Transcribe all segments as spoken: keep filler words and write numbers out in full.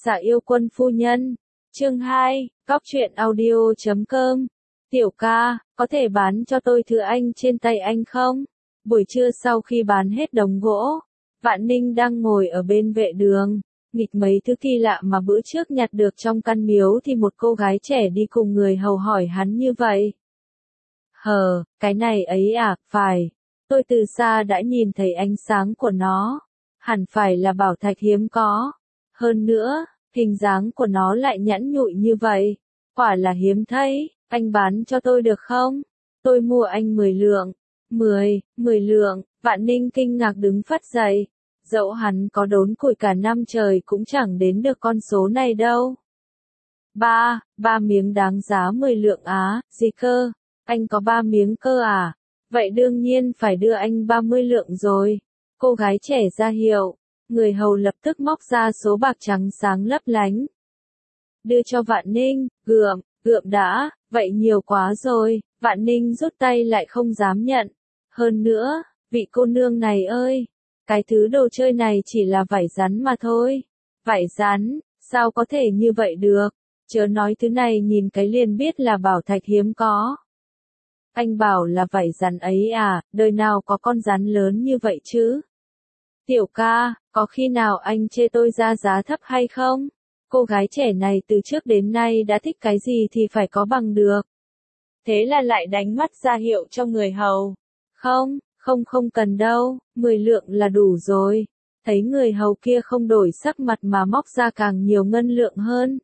Dạ yêu quân phu nhân. Chương hai, Góc truyện audio chấm com. Tiểu ca, có thể bán cho tôi thứ anh trên tay anh không? Buổi trưa sau khi bán hết đống gỗ, Vạn Ninh đang ngồi ở bên vệ đường, nghịch mấy thứ kỳ lạ mà bữa trước nhặt được trong căn miếu thì một cô gái trẻ đi cùng người hầu hỏi hắn như vậy. Hờ, cái này ấy à, phải. Tôi từ xa đã nhìn thấy ánh sáng của nó. Hẳn phải là bảo thạch hiếm có. Hơn nữa, hình dáng của nó lại nhẵn nhụi như vậy. Quả là hiếm thấy, anh bán cho tôi được không? Tôi mua anh mười lượng. mười, mười lượng, Vạn Ninh kinh ngạc đứng phắt dậy. Dẫu hắn có đốn củi cả năm trời cũng chẳng đến được con số này đâu. Ba, ba miếng đáng giá mười lượng á, gì cơ? Anh có ba miếng cơ à? Vậy đương nhiên phải đưa anh ba mươi lượng rồi. Cô gái trẻ ra hiệu, người hầu lập tức móc ra số bạc trắng sáng lấp lánh. Đưa cho Vạn Ninh, gượm, gượm đã, vậy nhiều quá rồi, Vạn Ninh rút tay lại không dám nhận. Hơn nữa, vị cô nương này ơi, cái thứ đồ chơi này chỉ là vải rắn mà thôi. Vải rắn, sao có thể như vậy được? Chớ nói thứ này nhìn cái liền biết là bảo thạch hiếm có. Anh bảo là vảy rắn ấy à, đời nào có con rắn lớn như vậy chứ? Tiểu ca, có khi nào anh chê tôi ra giá thấp hay không? Cô gái trẻ này từ trước đến nay đã thích cái gì thì phải có bằng được. Thế là lại đánh mắt ra hiệu cho người hầu. Không, không không cần đâu, mười lượng là đủ rồi. Thấy người hầu kia không đổi sắc mặt mà móc ra càng nhiều ngân lượng hơn.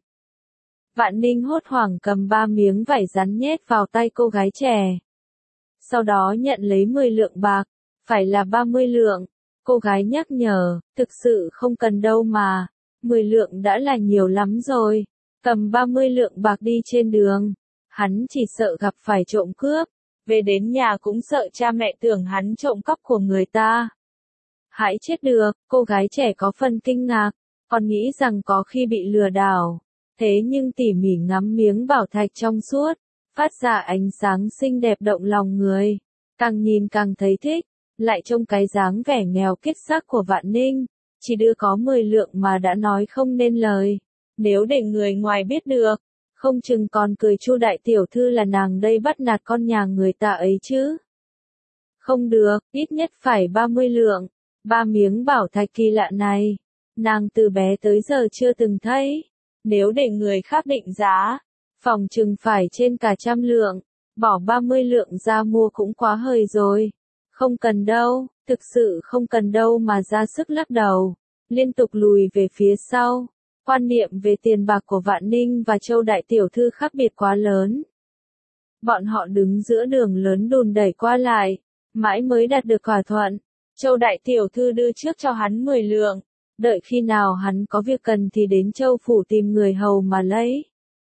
Vạn Ninh hốt hoảng cầm ba miếng vải rắn nhét vào tay cô gái trẻ. Sau đó nhận lấy mười lượng bạc, phải là ba mươi lượng. Cô gái nhắc nhở, thực sự không cần đâu mà, mười lượng đã là nhiều lắm rồi. Cầm ba mươi lượng bạc đi trên đường, hắn chỉ sợ gặp phải trộm cướp, về đến nhà cũng sợ cha mẹ tưởng hắn trộm cắp của người ta. Hãy chết được, cô gái trẻ có phần kinh ngạc, còn nghĩ rằng có khi bị lừa đảo. Thế nhưng tỉ mỉ ngắm miếng bảo thạch trong suốt, phát ra ánh sáng xinh đẹp động lòng người. Càng nhìn càng thấy thích, lại trông cái dáng vẻ nghèo kiết xác của Vạn Ninh, chỉ đưa có mười lượng mà đã nói không nên lời. Nếu để người ngoài biết được, không chừng còn cười Chu đại tiểu thư là nàng đây bắt nạt con nhà người ta ấy chứ. Không được, ít nhất phải ba mươi lượng, ba miếng bảo thạch kỳ lạ này, nàng từ bé tới giờ chưa từng thấy. Nếu để người khác định giá, phòng chừng phải trên cả trăm lượng, bỏ ba mươi lượng ra mua cũng quá hời rồi. Không cần đâu, thực sự không cần đâu mà ra sức lắc đầu, liên tục lùi về phía sau. Quan niệm về tiền bạc của Vạn Ninh và Châu đại tiểu thư khác biệt quá lớn. Bọn họ đứng giữa đường lớn đùn đẩy qua lại, mãi mới đạt được thỏa thuận. Châu đại tiểu thư đưa trước cho hắn mười lượng. Đợi khi nào hắn có việc cần thì đến Châu phủ tìm người hầu mà lấy.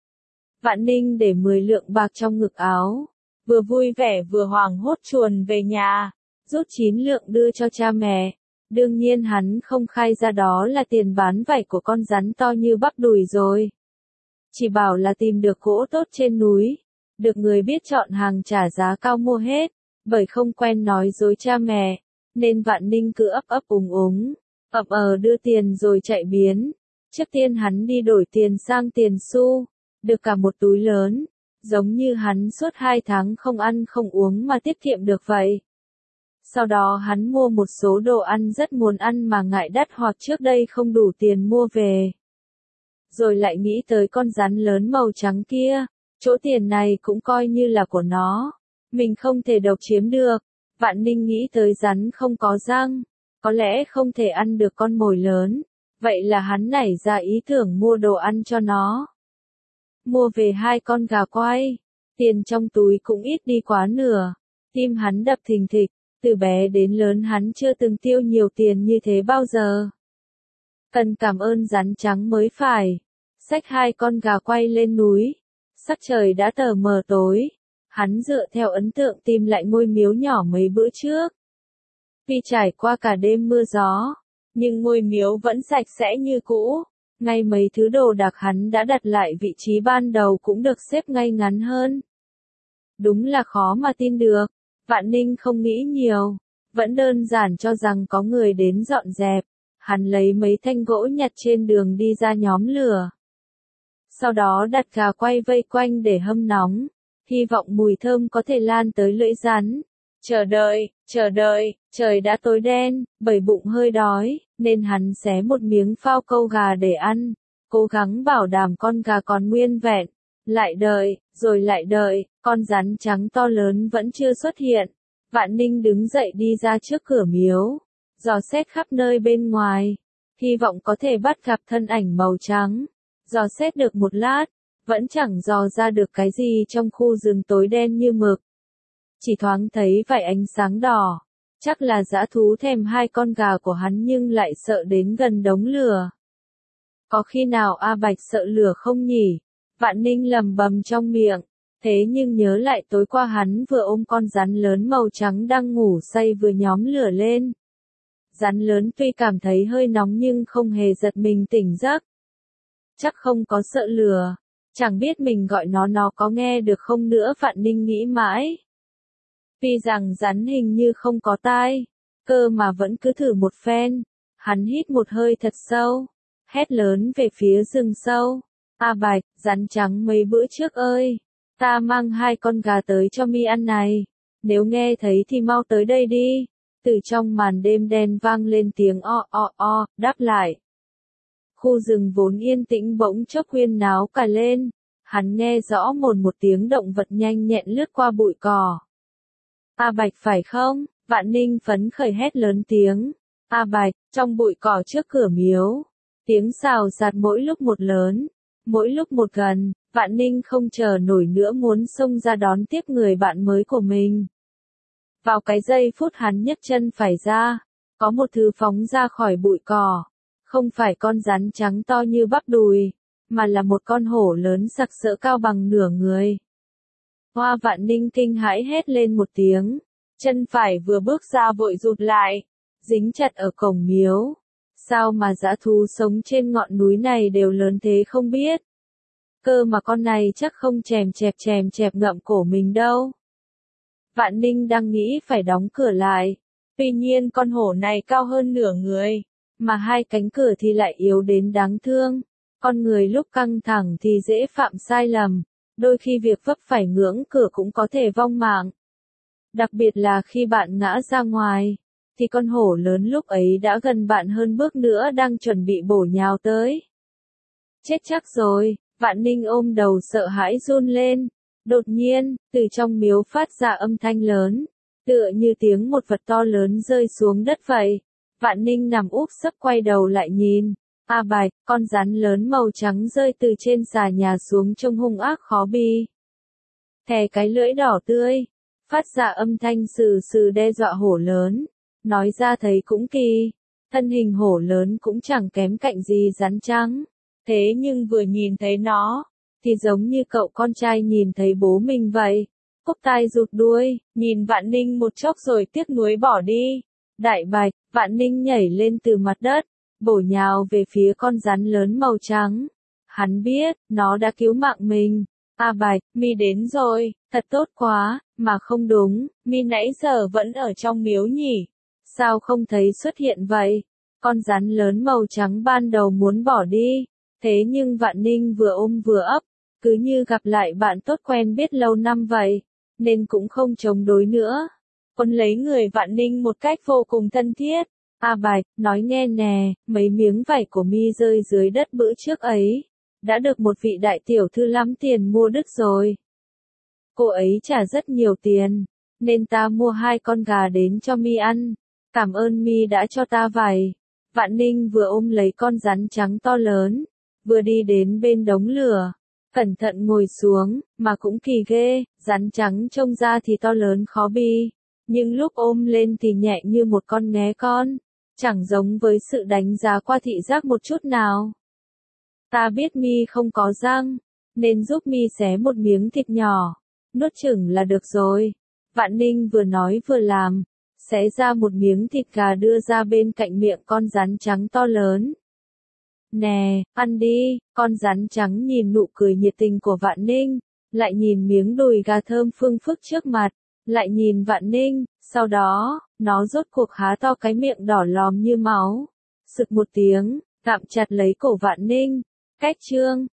Vạn Ninh để mười lượng bạc trong ngực áo, vừa vui vẻ vừa hoảng hốt chuồn về nhà, rút chín lượng đưa cho cha mẹ. Đương nhiên hắn không khai ra đó là tiền bán vải của con rắn to như bắp đùi rồi. Chỉ bảo là tìm được gỗ tốt trên núi, được người biết chọn hàng trả giá cao mua hết, bởi không quen nói dối cha mẹ, nên Vạn Ninh cứ ấp ấp úng úng. ậm ờ đưa tiền rồi chạy biến. Trước tiên hắn đi đổi tiền sang tiền xu, được cả một túi lớn, giống như hắn suốt hai tháng không ăn không uống mà tiết kiệm được vậy. Sau đó hắn mua một số đồ ăn rất muốn ăn mà ngại đắt hoặc trước đây không đủ tiền mua về. Rồi lại nghĩ tới con rắn lớn màu trắng kia, chỗ tiền này cũng coi như là của nó, mình không thể độc chiếm được. Vạn Ninh nghĩ tới rắn không có răng, có lẽ không thể ăn được con mồi lớn, vậy là hắn nảy ra ý tưởng mua đồ ăn cho nó. Mua về hai con gà quay, tiền trong túi cũng ít đi quá nửa, tim hắn đập thình thịch, từ bé đến lớn hắn chưa từng tiêu nhiều tiền như thế bao giờ. Cần cảm ơn rắn trắng mới phải. Xách hai con gà quay lên núi, sắc trời đã tờ mờ tối, hắn dựa theo ấn tượng tìm lại ngôi miếu nhỏ mấy bữa trước. Vì trải qua cả đêm mưa gió, nhưng ngôi miếu vẫn sạch sẽ như cũ, ngay mấy thứ đồ đạc hắn đã đặt lại vị trí ban đầu cũng được xếp ngay ngắn hơn. Đúng là khó mà tin được, Vạn Ninh không nghĩ nhiều, vẫn đơn giản cho rằng có người đến dọn dẹp. Hắn lấy mấy thanh gỗ nhặt trên đường đi ra nhóm lửa. Sau đó đặt gà quay vây quanh để hâm nóng, hy vọng mùi thơm có thể lan tới lưỡi rắn. Chờ đợi, chờ đợi, trời đã tối đen, bởi bụng hơi đói, nên hắn xé một miếng phao câu gà để ăn, cố gắng bảo đảm con gà còn nguyên vẹn. Lại đợi, rồi lại đợi, con rắn trắng to lớn vẫn chưa xuất hiện. Vạn Ninh đứng dậy đi ra trước cửa miếu, dò xét khắp nơi bên ngoài, hy vọng có thể bắt gặp thân ảnh màu trắng. Dò xét được một lát, vẫn chẳng dò ra được cái gì trong khu rừng tối đen như mực. Chỉ thoáng thấy vài ánh sáng đỏ, chắc là dã thú thèm hai con gà của hắn nhưng lại sợ đến gần đống lửa. Có khi nào A Bạch sợ lửa không nhỉ? Vạn Ninh lầm bầm trong miệng, thế nhưng nhớ lại tối qua hắn vừa ôm con rắn lớn màu trắng đang ngủ say vừa nhóm lửa lên. Rắn lớn tuy cảm thấy hơi nóng nhưng không hề giật mình tỉnh giấc. Chắc không có sợ lửa, chẳng biết mình gọi nó nó có nghe được không nữa. Vạn Ninh nghĩ mãi. Tuy rằng rắn hình như không có tai, cơ mà vẫn cứ thử một phen. Hắn hít một hơi thật sâu, hét lớn về phía rừng sâu. A Bạch, rắn trắng mấy bữa trước ơi, ta mang hai con gà tới cho mi ăn này, nếu nghe thấy thì mau tới đây đi. Từ trong màn đêm đen vang lên tiếng o o o, đáp lại. Khu rừng vốn yên tĩnh bỗng chốc huyên náo cả lên, hắn nghe rõ một một tiếng động vật nhanh nhẹn lướt qua bụi cỏ. A Bạch phải không? Vạn Ninh phấn khởi hét lớn tiếng. A Bạch, trong bụi cỏ trước cửa miếu, tiếng xào xạc mỗi lúc một lớn, mỗi lúc một gần. Vạn Ninh không chờ nổi nữa muốn xông ra đón tiếp người bạn mới của mình. Vào cái giây phút hắn nhấc chân phải ra, có một thứ phóng ra khỏi bụi cỏ. Không phải con rắn trắng to như bắp đùi, mà là một con hổ lớn sặc sỡ cao bằng nửa người. Hoa! Vạn Ninh kinh hãi hét lên một tiếng, chân phải vừa bước ra vội rụt lại, dính chặt ở cổng miếu. Sao mà dã thú sống trên ngọn núi này đều lớn thế không biết? Cơ mà con này chắc không chèm chẹp chèm chẹp ngậm cổ mình đâu. Vạn Ninh đang nghĩ phải đóng cửa lại, tuy nhiên con hổ này cao hơn nửa người, mà hai cánh cửa thì lại yếu đến đáng thương. Con người lúc căng thẳng thì dễ phạm sai lầm, đôi khi việc vấp phải ngưỡng cửa cũng có thể vong mạng. Đặc biệt là khi bạn ngã ra ngoài, thì con hổ lớn lúc ấy đã gần bạn hơn bước nữa đang chuẩn bị bổ nhào tới. Chết chắc rồi, Vạn Ninh ôm đầu sợ hãi run lên. Đột nhiên, từ trong miếu phát ra âm thanh lớn, tựa như tiếng một vật to lớn rơi xuống đất vậy. Vạn Ninh nằm úp sấp quay đầu lại nhìn. A Bạch, con rắn lớn màu trắng rơi từ trên xà nhà xuống trông hung ác khó bi. Thè cái lưỡi đỏ tươi, phát ra âm thanh sừ sừ đe dọa hổ lớn. Nói ra thấy cũng kỳ, thân hình hổ lớn cũng chẳng kém cạnh gì rắn trắng. Thế nhưng vừa nhìn thấy nó, thì giống như cậu con trai nhìn thấy bố mình vậy. Cúc tai rụt đuôi, nhìn Vạn Ninh một chốc rồi tiếc nuối bỏ đi. Đại Bạch, Vạn Ninh nhảy lên từ mặt đất, bổ nhào về phía con rắn lớn màu trắng. Hắn biết, nó đã cứu mạng mình. A Bạch, mi đến rồi, thật tốt quá, mà không đúng, mi nãy giờ vẫn ở trong miếu nhỉ? Sao không thấy xuất hiện vậy? Con rắn lớn màu trắng ban đầu muốn bỏ đi, thế nhưng Vạn Ninh vừa ôm vừa ấp, cứ như gặp lại bạn tốt quen biết lâu năm vậy, nên cũng không chống đối nữa. Quân lấy người Vạn Ninh một cách vô cùng thân thiết. A Bạch, nói nghe nè, mấy miếng vải của mi rơi dưới đất bữa trước ấy, đã được một vị đại tiểu thư lắm tiền mua đứt rồi. Cô ấy trả rất nhiều tiền, nên ta mua hai con gà đến cho mi ăn. Cảm ơn mi đã cho ta vải. Vạn Ninh vừa ôm lấy con rắn trắng to lớn, vừa đi đến bên đống lửa, cẩn thận ngồi xuống, mà cũng kỳ ghê, rắn trắng trông ra thì to lớn khó bi, nhưng lúc ôm lên thì nhẹ như một con nghé con, chẳng giống với sự đánh giá qua thị giác một chút nào. Ta biết mi không có răng, nên giúp mi xé một miếng thịt nhỏ, nuốt chửng là được rồi. Vạn Ninh vừa nói vừa làm, xé ra một miếng thịt gà đưa ra bên cạnh miệng con rắn trắng to lớn. Nè, ăn đi. Con rắn trắng nhìn nụ cười nhiệt tình của Vạn Ninh, lại nhìn miếng đùi gà thơm phương phức trước mặt, lại nhìn Vạn Ninh, sau đó, nó rốt cuộc há to cái miệng đỏ lòm như máu, Sực một tiếng, gặm chặt lấy cổ Vạn Ninh. Cách chương